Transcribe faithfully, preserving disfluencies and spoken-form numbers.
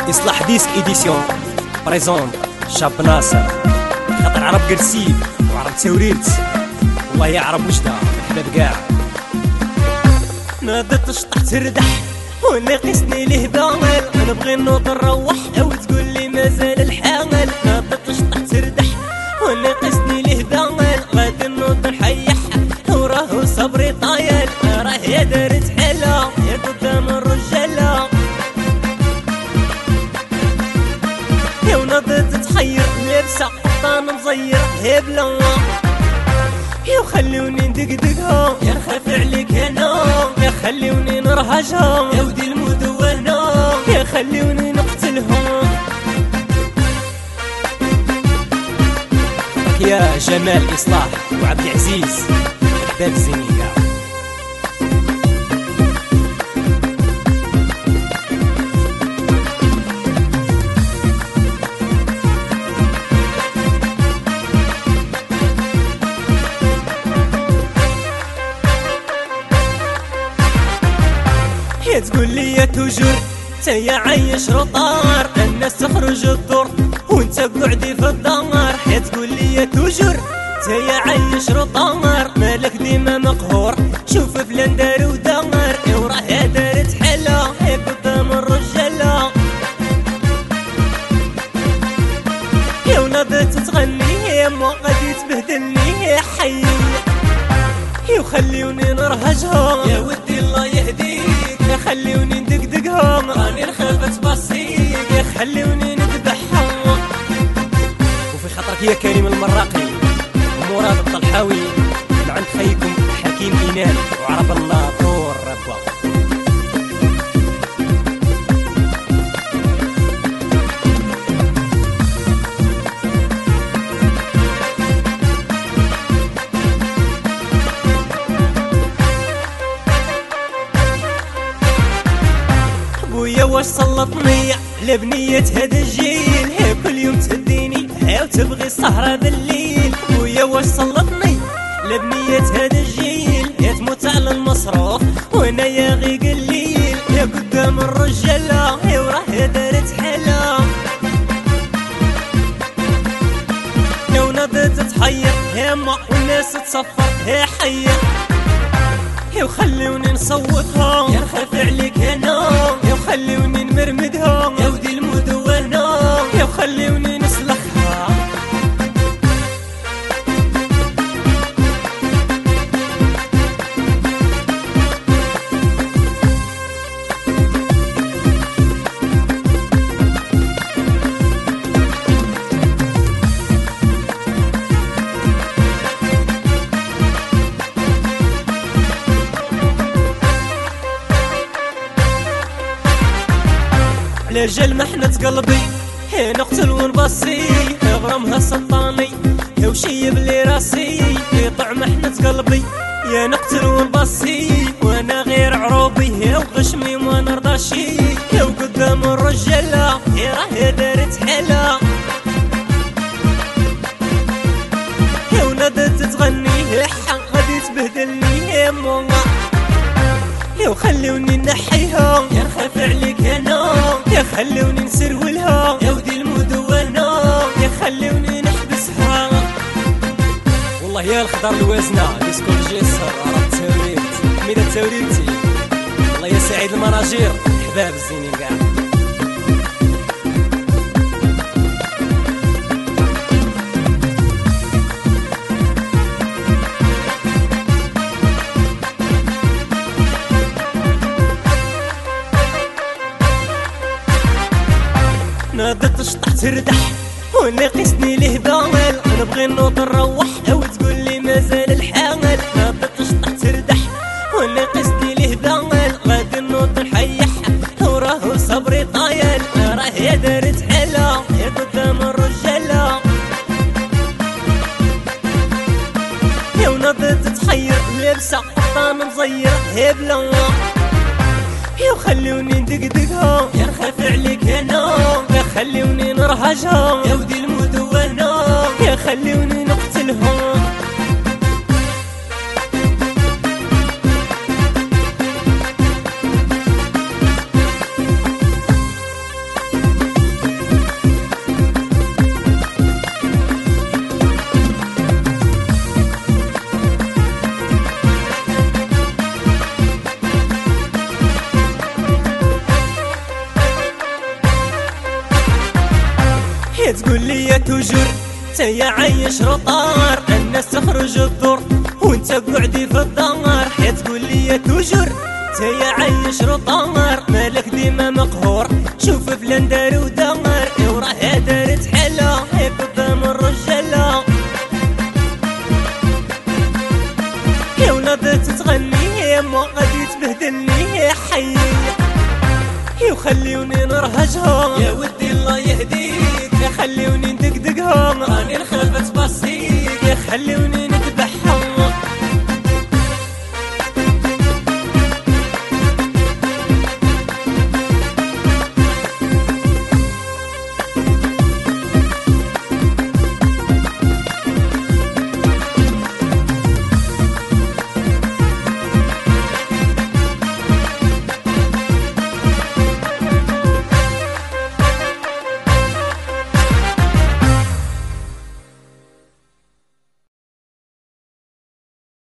إصلاح ديسك إديسيون بريزون شاب ناصر خاطر عرب قرسيب وعرب توريرت والله يعرب وجده الحباب كاع. ناضت شطح تردح وناقصني الهبال، نبغي نوض نروح او تقول لي مازال الحال. ناضت شطح تردح وناقصني الهبال، غادي نوض نحيح وراه صبري طايل. راه يا دارت حاله يا قدام الرجاله، يا وناضت تحير لابسه قطان مزير هبله. يا خلوني ندقدقها يا نخاف عليك انا، يا خلوني نرهجها يا ودي المدونة، يا خلوني نقتلها. يا جمال إصلاح وعبد العزيز الحباب الزينية. يا تقول لي يا توجور تايا عايش رطار، الناس تخرج الدور وانت قعدي في الدار. يا تقول لي يا توجور تايا عايش رطار، مالك ديما مقهور شوف فلان دار ودار. وراه دارت حاله يا قدام الرجاله، يا ولاد تغني يا ما غادي تبهدلني يا حي. يا خليوني نرهجها يا ودي الله يهديك، يا خليوني ندقدقها راني نخاف تبصيك، يا خليوني نذبحها. وفي خاطرك يا كريم المراقي ومراد الطلحاوي من عند خيكم حكيم إينان وعرب الله طور ربا. بويا واش سلطني على بنية هذا الجيل، هي كل يوم تهديني هي وتبغي السهرة بالليل. بويا واش سلطني على بنية هذا الجيل، هي تموت على المصروف وانا يا غي قليل. يا قدام الرجالة هي وراه دارت حالة، يا وناضت تحير يا ما والناس تصفر هي حية. يا خلوني نصوتها يا نخاف عليك انا، يا خلوني نمرمدها يا ودي المدونة، يا خلوني نسلخها. على جال محنة قلبي هي نقتل ونبصي، غرامها سلطاني يا وشيب لي راسي. يطع محنة قلبي يا نقتل ونبصي، وانا غير عروبي يا وغشمي ما نرضاشي. يا وقدام الرجالة يا راه دارت حالة، يا ونادت تغني يا حق غادي تبهدلني يا ماما. يا خلوني نحيها يا نخاف عليك انا، يا خلوني نسرولها يا ودي المدونة، يا خلوني نحبسها. والله يا الخضر الوازنة ديسكول جيسر عرب توريت حميدة توريتي، والله يا سعيد المناجير الحباب الزينين كاع. ناضت شطح تردح وناقصني الهبال، نبغي نوض نروح او تقول لي مازال الحال. ناضت شطح تردح وناقصني الهبال، غادي نوض نحيح وراه صبري طايل. راه يا دارت حاله يا قدام الرجاله، يا وناضت تحير لابسه قطان مزير هبله. يا خلوني ندقدقها يا نخاف عليك انا، يا خلوني نرهجها يا ودي المدونة، يا خلوني نقتلها. يا تقول لي يا توجور تيا عايش رطار الناس تخرج الدور وانت قعدي في الدار. يا تقول لي يا توجور تيا عايش رطار مالك ديما مقهور شوف فلان دار ودار وراه دارت حلا قدام الرجاله. يا ولاد تتغني يا ما غادي تبهدلني يا حي يا خليوني نرهجها يا ودي الله يهديك يا خليوني ندقدقها راني نخاف تبصيك يا خليوني